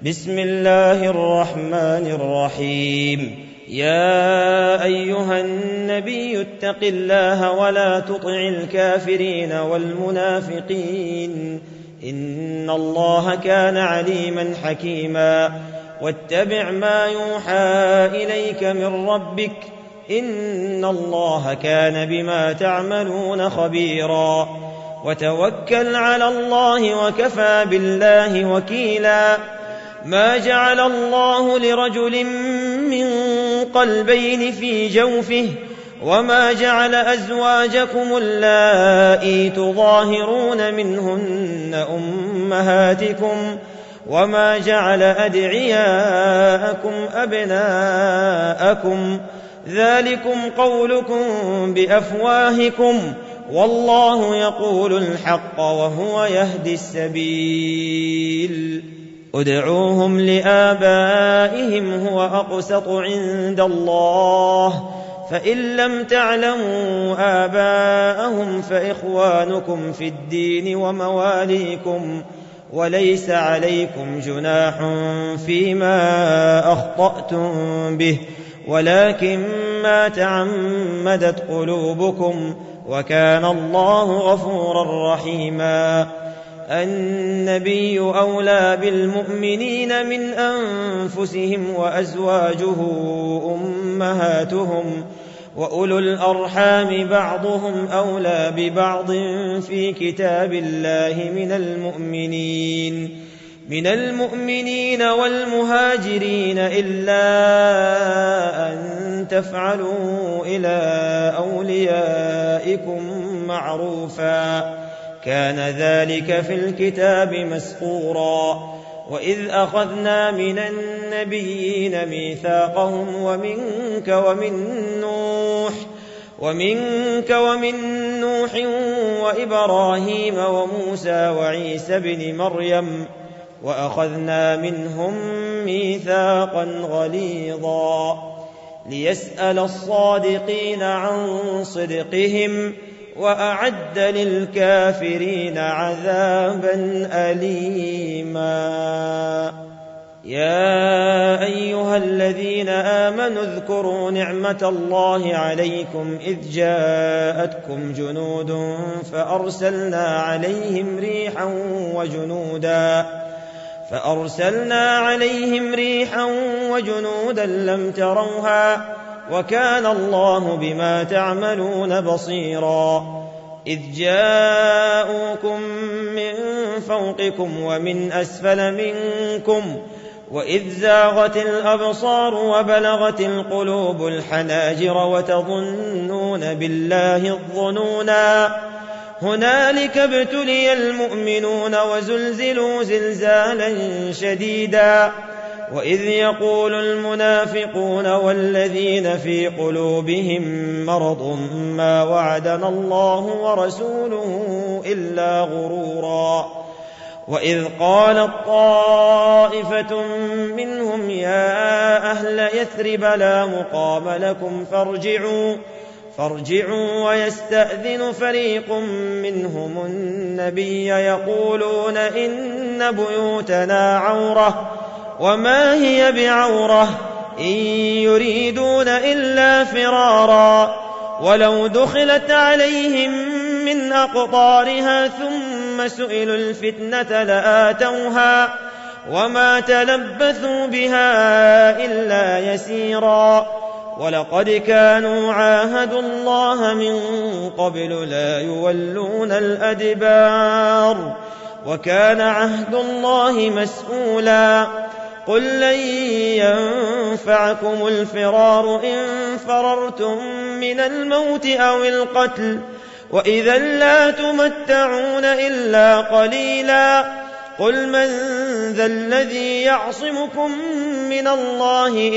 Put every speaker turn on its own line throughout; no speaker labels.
بسم الله الرحمن الرحيم. يا أيها النبي اتق الله ولا تطع الكافرين والمنافقين إن الله كان عليما حكيما. واتبع ما يوحى إليك من ربك إن الله كان بما تعملون خبيرا. وتوكل على الله وكفى بالله وكيلا. ما جعل الله لرجل من قلبين في جوفه وما جعل أزواجكم اللائي تظاهرون منهن أمهاتكم وما جعل أدعياءكم أبناءكم ذلكم قولكم بأفواهكم والله يقول الحق وهو يهدي السبيل. ادعوهم لآبائهم هو أقسط عند الله فإن لم تعلموا آباءهم فإخوانكم في الدين ومواليكم وليس عليكم جناح فيما أخطأتم به ولكن ما تعمدت قلوبكم وكان الله غفورا رحيما. النبي أولى بالمؤمنين من أنفسهم وأزواجه أمهاتهم وأولو الأرحام بعضهم أولى ببعض في كتاب الله من المؤمنين والمهاجرين إلا أن تفعلوا إلى أوليائكم معروفا كان ذلك في الكتاب مسطورا. وإذ أخذنا من النبيين ميثاقهم ومنك ومن نوح وإبراهيم وموسى وعيسى بن مريم وأخذنا منهم ميثاقا غليظا ليسأل الصادقين عن صدقهم وأعد للكافرين عذابا أليما. يا أيها الذين آمنوا اذكروا نعمة الله عليكم إذ جاءتكم جنود فأرسلنا عليهم ريحا وجنودا لم تروها وكان الله بما تعملون بصيرا. إذ جاءوكم من فوقكم ومن أسفل منكم وإذ زاغت الأبصار وبلغت القلوب الحناجر وتظنون بالله الظنونا هنالك ابتلي المؤمنون وزلزلوا زلزالا شديدا. وإذ يقول المنافقون والذين في قلوبهم مرض ما وعدنا الله ورسوله إلا غرورا. وإذ قالت طائفة منهم يا أهل يثرب لا مقام لكم فارجعوا ويستأذن فريق منهم النبي يقولون إن بيوتنا عورة وما هي بعورة إن يريدون إلا فرارا ولو دخلت عليهم من أقطارها ثم سئلوا الفتنة لآتوها وما تلبثوا بها إلا يسيرا. ولقد كانوا عاهدوا الله من قبل لا يولون الأدبار وكان عهد الله مسؤولا. قل لن ينفعكم الفرار إن فررتم من الموت أو القتل وإذا لا تمتعون إلا قليلا. قل من ذا الذي يعصمكم من الله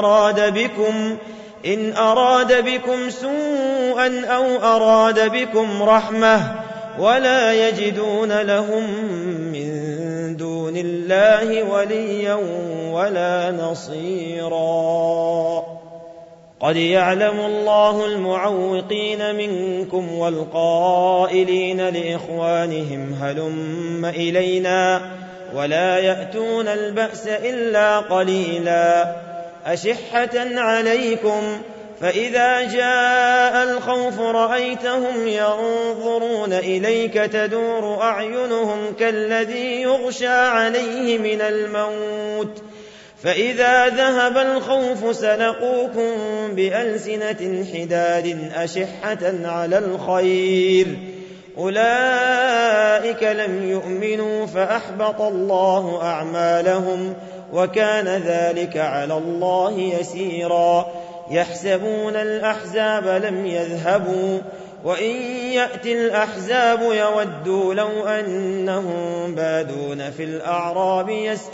إن أراد بكم سوءا أو أراد بكم رحمة ولا يجدون لهم من دون الله وليا ولا نصيرا. قد يعلم الله المعوقين منكم والقائلين لإخوانهم هلم إلينا ولا يأتون البأس إلا قليلا أشحة عليكم فإذا جاء الخوف رأيتهم ينظرون إليك تدور أعينهم كالذي يغشى عليه من الموت فإذا ذهب الخوف سلقوكم بألسنة حداد أشحة على الخير أولئك لم يؤمنوا فأحبط الله أعمالهم وكان ذلك على الله يسيرا يحسبون الأحزاب لم يذهبوا وإن يأتي الأحزاب يودوا لو أنهم بادون في الأعراب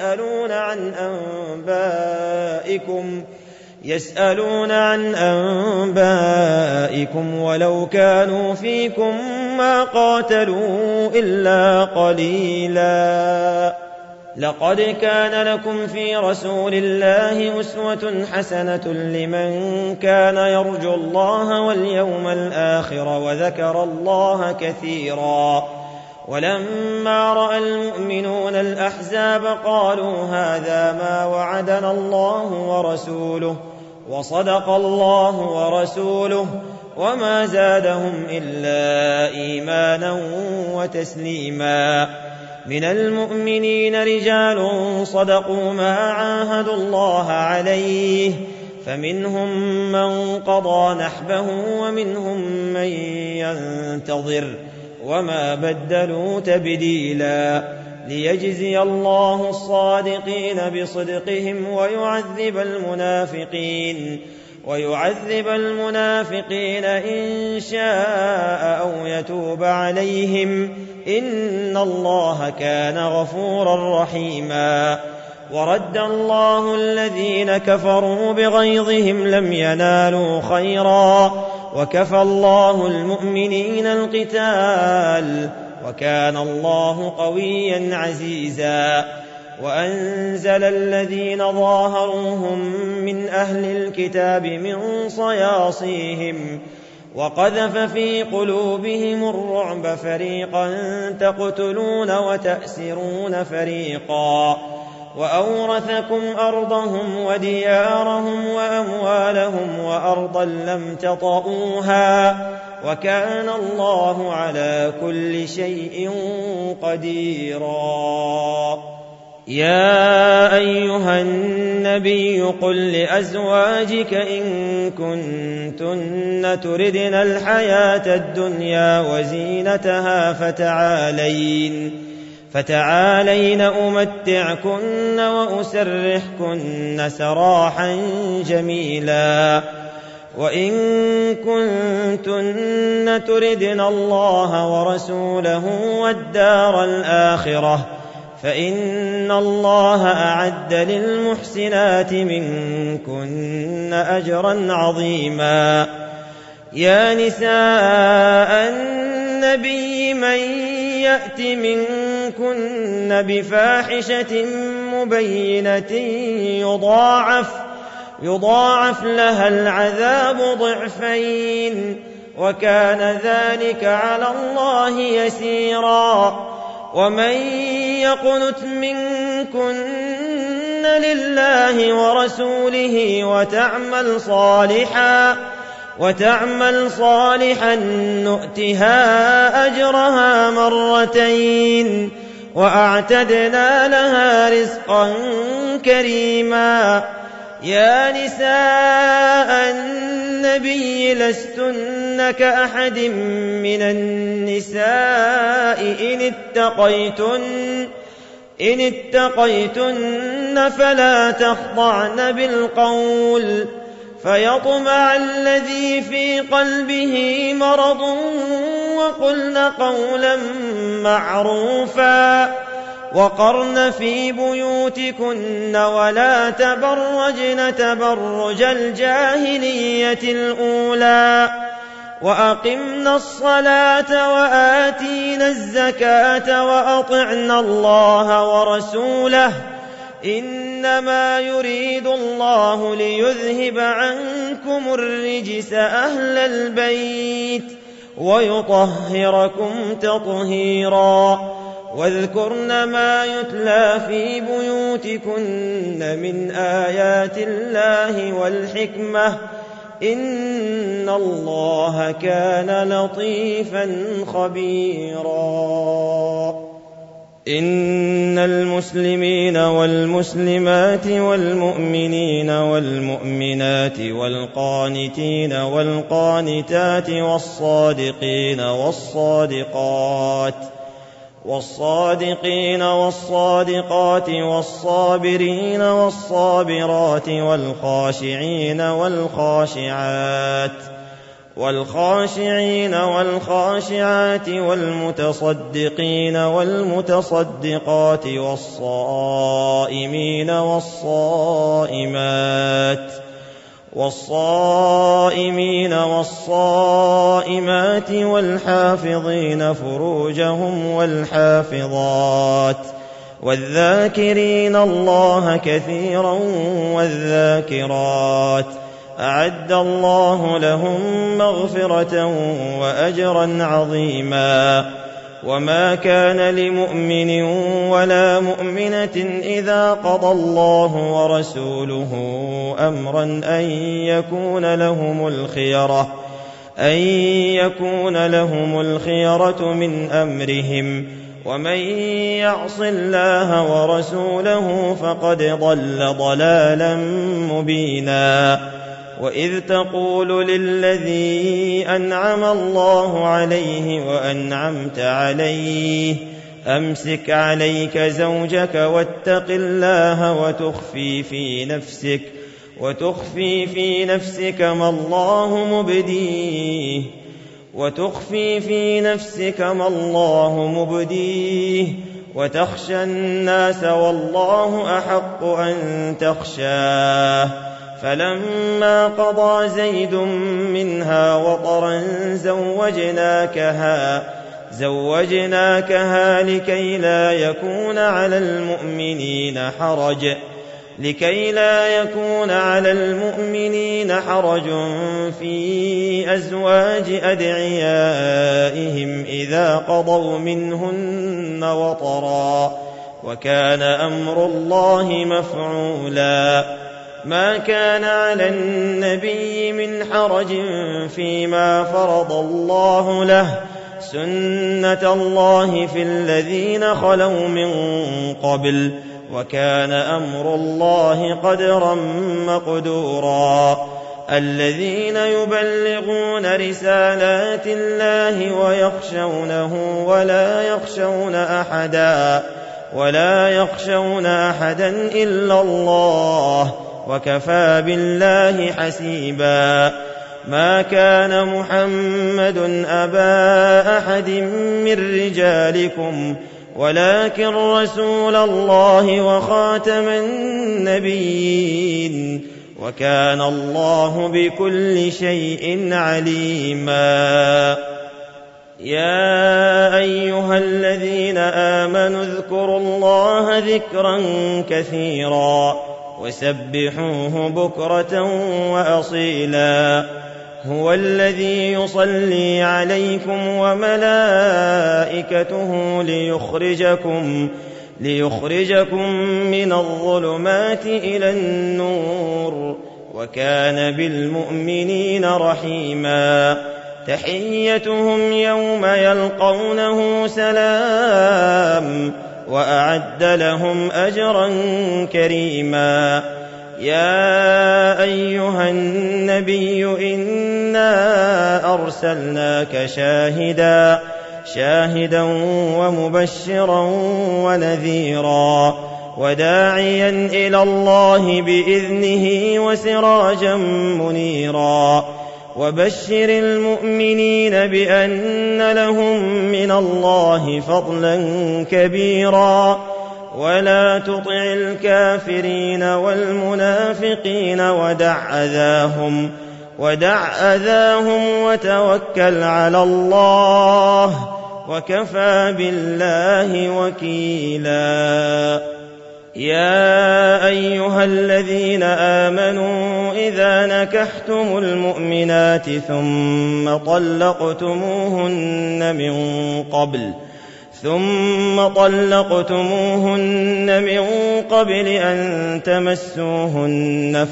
يسألون عن أنبائكم ولو كانوا فيكم ما قاتلوا إلا قليلا لقد كان لكم في رسول الله أسوة حسنة لمن كان يرجو الله واليوم الآخر وذكر الله كثيرا ولما رأى المؤمنون الأحزاب قالوا هذا ما وعدنا الله ورسوله وصدق الله ورسوله وما زادهم إلا إيمانا وتسليما من المؤمنين رجال صدقوا ما عاهدوا الله عليه فمنهم من قضى نحبه ومنهم من ينتظر وما بدلوا تبديلا ليجزي الله الصادقين بصدقهم ويعذب المنافقين إن شاء أو يتوب عليهم إن الله كان غفورا رحيما ورد الله الذين كفروا بغيظهم لم ينالوا خيرا وكفى الله المؤمنين القتال وكان الله قويا عزيزا وأنزل الذين ظاهروهم من أهل الكتاب من صياصيهم وقذف في قلوبهم الرعب فريقا تقتلون وتأسرون فريقا وأورثكم أرضهم وديارهم وأموالهم وأرضا لم تطئوها وكان الله على كل شيء قديرا يا أيها النبي قل لأزواجك إن كنتن تردن الحياة الدنيا وزينتها فتعالين أمتعكن وأسرحكن سراحا جميلا وإن كنتن تردن الله ورسوله والدار الآخرة فإن الله أعد للمحسنات منكن أجرا عظيما يا نساء النبي من يأت منكن بفاحشة مبينة يضاعف لها العذاب ضعفين وكان ذلك على الله يسيرا ومن يقنت منكن لله ورسوله وتعمل صالحا نؤتها أجرها مرتين وأعتدنا لها رزقا كريما يا نساء النبي لستن كأحد من النساء إن اتقيتن فلا تخضعن بالقول فيطمع الذي في قلبه مرض وقلن قولا معروفا وقرن في بيوتكن ولا تبرجن تبرج الجاهلية الأولى وأقمنا الصلاة وآتينا الزكاة وأطعنا الله ورسوله إنما يريد الله ليذهب عنكم الرجس أهل البيت ويطهركم تطهيرا واذكرن ما يتلى في بيوتكن من آيات الله والحكمة إن الله كان لطيفا خبيرا. إن المسلمين والمسلمات والمؤمنين والمؤمنات والقانتين والقانتات والصادقين والصادقات والصابرين والصابرات والخاشعين والخاشعات والمتصدقين والمتصدقات والصائمين والصائمات والحافظين فروجهم والحافظات والذاكرين الله كثيرا والذاكرات أعد الله لهم مغفرة وأجرا عظيما. وما كان لمؤمن ولا مؤمنة إذا قضى الله ورسوله أمرا أن يكون لهم الخيرة من أمرهم ومن يعص الله ورسوله فقد ضل ضلالا مبينا. وإذ تقول للذي أنعم الله عليه وأنعمت عليه أمسك عليك زوجك واتق الله وتخفي في نفسك ما الله مبديه وتخشى الناس والله أحق أن تخشاه. فلما قضى زيد منها وطرا زوجناكها لكي لا يكون على المؤمنين حرج في أزواج أدعيائهم إذا قضوا منهن وطرا وكان أمر الله مفعولا. ما كان على النبي من حرج فيما فرض الله له سنة الله في الذين خلوا من قبل وكان أمر الله قدرا مقدورا. الذين يبلغون رسالات الله ويخشونه ولا يخشون أحدا إلا الله وكفى بالله حسيبا. ما كان محمد أبا أحد من رجالكم ولكن رسول الله وخاتم النبيين وكان الله بكل شيء عليما. يا أيها الذين آمنوا اذكروا الله ذكرا كثيرا وسبحوه بكرة وأصيلا. هو الذي يصلي عليكم وملائكته ليخرجكم من الظلمات إلى النور وكان بالمؤمنين رحيما. تحيتهم يوم يلقونه سلام وأعد لهم أجرا كريما. يا أيها النبي إنا أرسلناك شاهدا ومبشرا ونذيرا وداعيا إلى الله بإذنه وسراجا منيرا. وبشر المؤمنين بأن لهم من الله فضلا كبيرا ولا تطع الكافرين والمنافقين ودع أذاهم وتوكل على الله وكفى بالله وكيلا. يا أيها الذين آمنوا إذا نكحتم المؤمنات ثم ثم طلقتموهن من قبل أن تمسوهن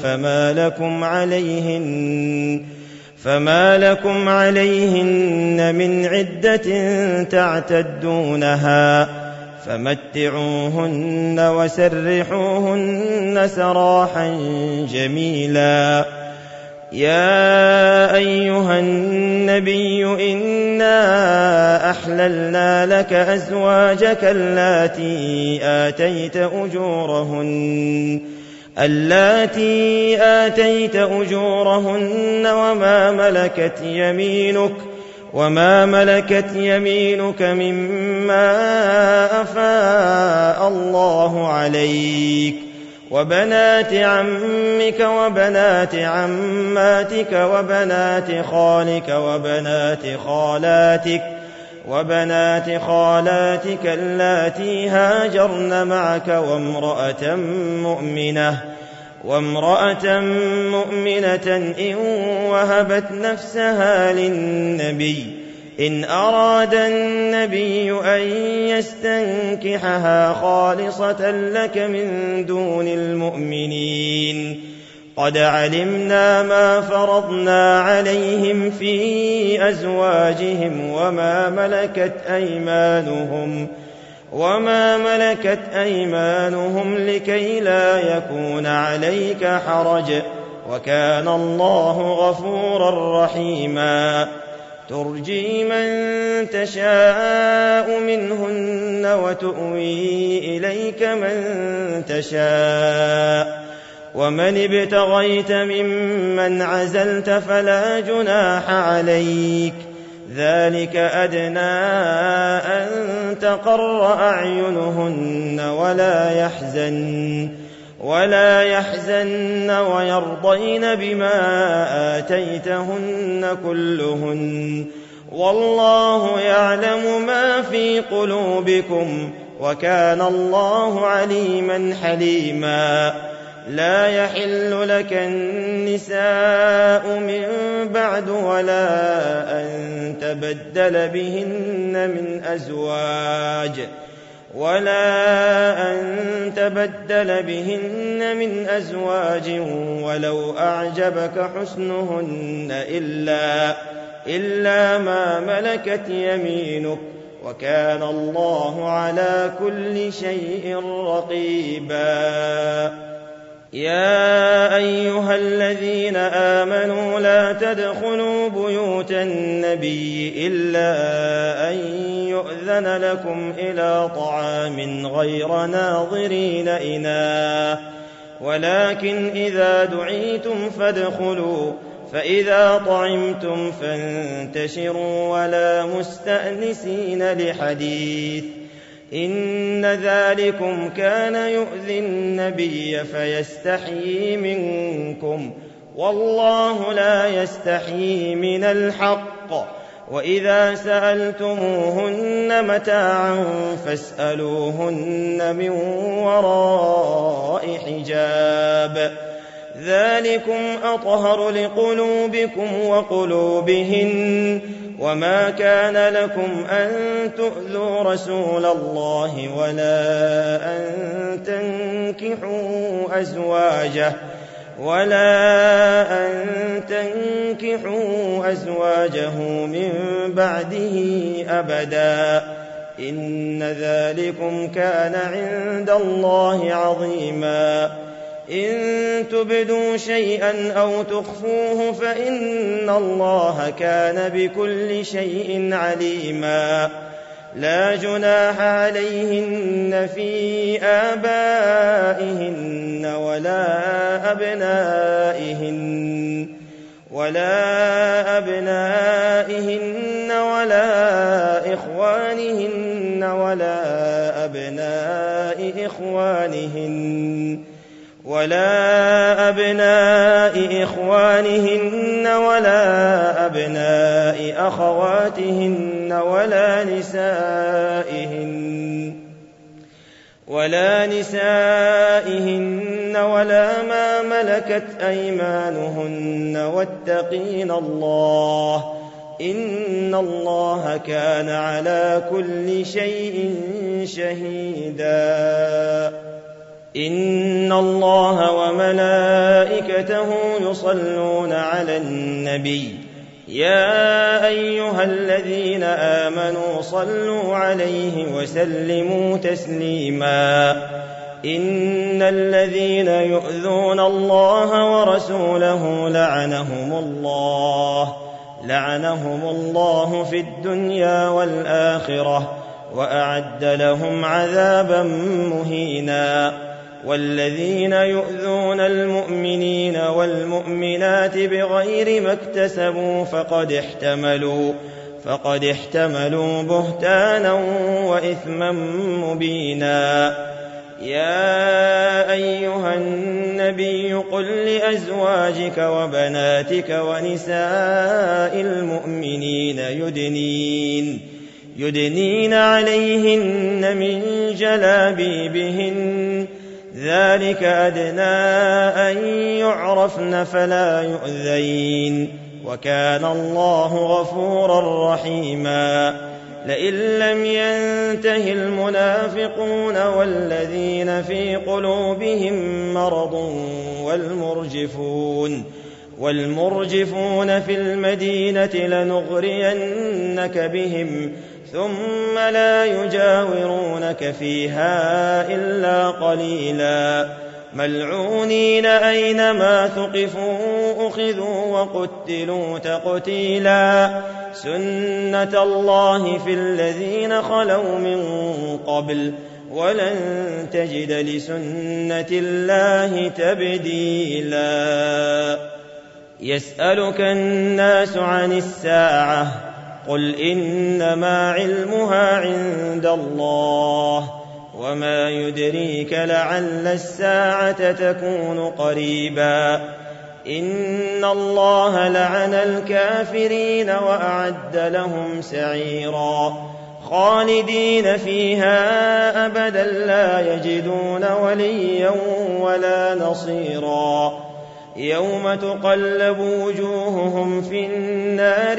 فما لكم عليهن من عدة تعتدونها، فمتعوهن وسرحوهن سراحا جميلا. يا أيها النبي إنا أحللنا لك أزواجك اللاتي آتيت أجورهن وما ملكت يمينك مما أفاء الله عليك، وبنات عمك وبنات عماتك وبنات خالك وبنات خالاتك اللاتي هاجرن معك وامرأة مؤمنة إن وهبت نفسها للنبي إن أراد النبي أن يستنكحها خالصة لك من دون المؤمنين. قد علمنا ما فرضنا عليهم في أزواجهم وما ملكت أيمانهم لكي لا يكون عليك حرج، وكان الله غفورا رحيما. ترجي من تشاء منهن وتؤوي إليك من تشاء، ومن ابتغيت ممن عزلت فلا جناح عليك، ذلك أدنى أن تقر أعينهن ولا يحزن ويرضين بما آتيتهن كلهن، والله يعلم ما في قلوبكم، وكان الله عليما حليما. لا يحل لك النساء من بعد ولا أن تبدل بهن من أزواج ولو أعجبك حسنهن إلا ما ملكت يمينك، وكان الله على كل شيء رقيبا. يا أيها الذين آمنوا لا تدخلوا بيوت النبي إلا أن يؤذن لكم إلى طعام غير ناظرين إناه، ولكن إذا دعيتم فادخلوا، فإذا طعمتم فانتشروا ولا مستأنسين لحديث، إن ذلكم كان يؤذي النبي فيستحيي منكم، والله لا يستحيي من الحق. وإذا سألتموهن متاعا فاسألوهن من وراء حجاب، ذلكم أطهر لقلوبكم وقلوبهن. وما كان لكم أن تؤذوا رسول الله ولا أن تنكحوا أزواجه من بعده أبدا، إن ذلكم كان عند الله عظيما. إن تبدوا شيئا أو تخفوه فإن الله كان بكل شيء عليما. لا جناح عليهن في آبائهن ولا أبنائهن ولا إخوانهن ولا أبناء إخوانهن ولا أبناء أخواتهن ولا نسائهن ولا ما ملكت أيمانهن، واتقين الله إن الله كان على كل شيء شهيدا إن الله وملائكته يصلون على النبي يا أيها الذين آمنوا صلوا عليه وسلموا تسليما إن الذين يؤذون الله ورسوله لعنهم الله في الدنيا والآخرة وأعد لهم عذابا مهينا والذين يؤذون المؤمنين والمؤمنات بغير ما اكتسبوا فقد احتملوا بهتانا وإثما مبينا يا أيها النبي قل لأزواجك وبناتك ونساء المؤمنين يدنين عليهن من جلابيبهن ذلك أدنى أن يعرفن فلا يؤذين وكان الله غفورا رحيما لئن لم ينته المنافقون والذين في قلوبهم مرض والمرجفون في المدينة لنغرينك بهم ثم لا يجاورونك فيها إلا قليلا ملعونين أينما ثقفوا أخذوا وقتلوا تقتيلا سنة الله في الذين خلوا من قبل ولن تجد لسنة الله تبديلا يسألك الناس عن الساعة قل إنما علمها عند الله وما يدريك لعل الساعة تكون قريبا إن الله لعن الكافرين وأعد لهم سعيرا خالدين فيها أبدا لا يجدون وليا ولا نصيرا يوم تقلب وجوههم في النار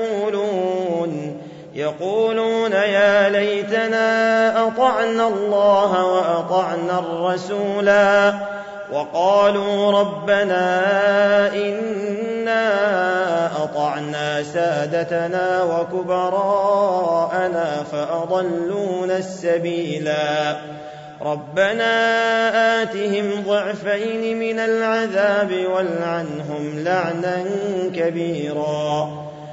يقولون يا ليتنا أطعنا الله وأطعنا الرسولا وقالوا ربنا إنا أطعنا سادتنا وكبراءنا فأضلونا السبيلا ربنا آتهم ضعفين من العذاب والعنهم لعنا كبيرا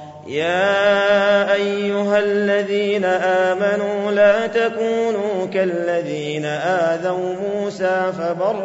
يا أيها الذين آمنوا لا تكونوا كالذين آذوا موسى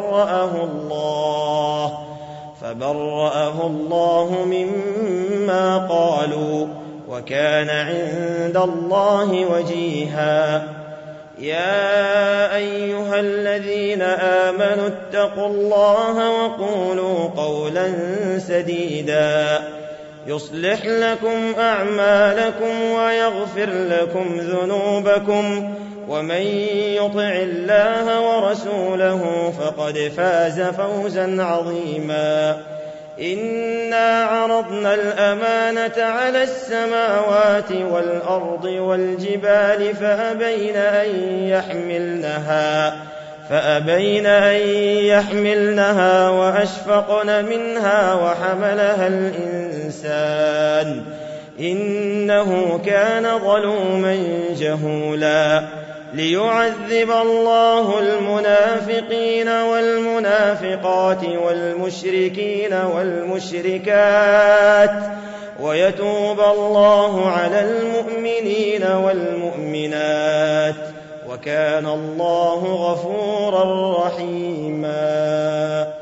فبرأه الله مما قالوا وكان عند الله وجيها يا أيها الذين آمنوا اتقوا الله وقولوا قولا سديدا يصلح لكم أعمالكم ويغفر لكم ذنوبكم ومن يطع الله ورسوله فقد فاز فوزا عظيما إنا عرضنا الأمانة على السماوات والأرض والجبال فأبين أن يحملنها وأشفقن منها وحملها الإنسان إنه كان ظلوما جهولا ليعذب الله المنافقين والمنافقات والمشركين والمشركات ويتوب الله على المؤمنين والمؤمنات وكان الله غفورا رحيما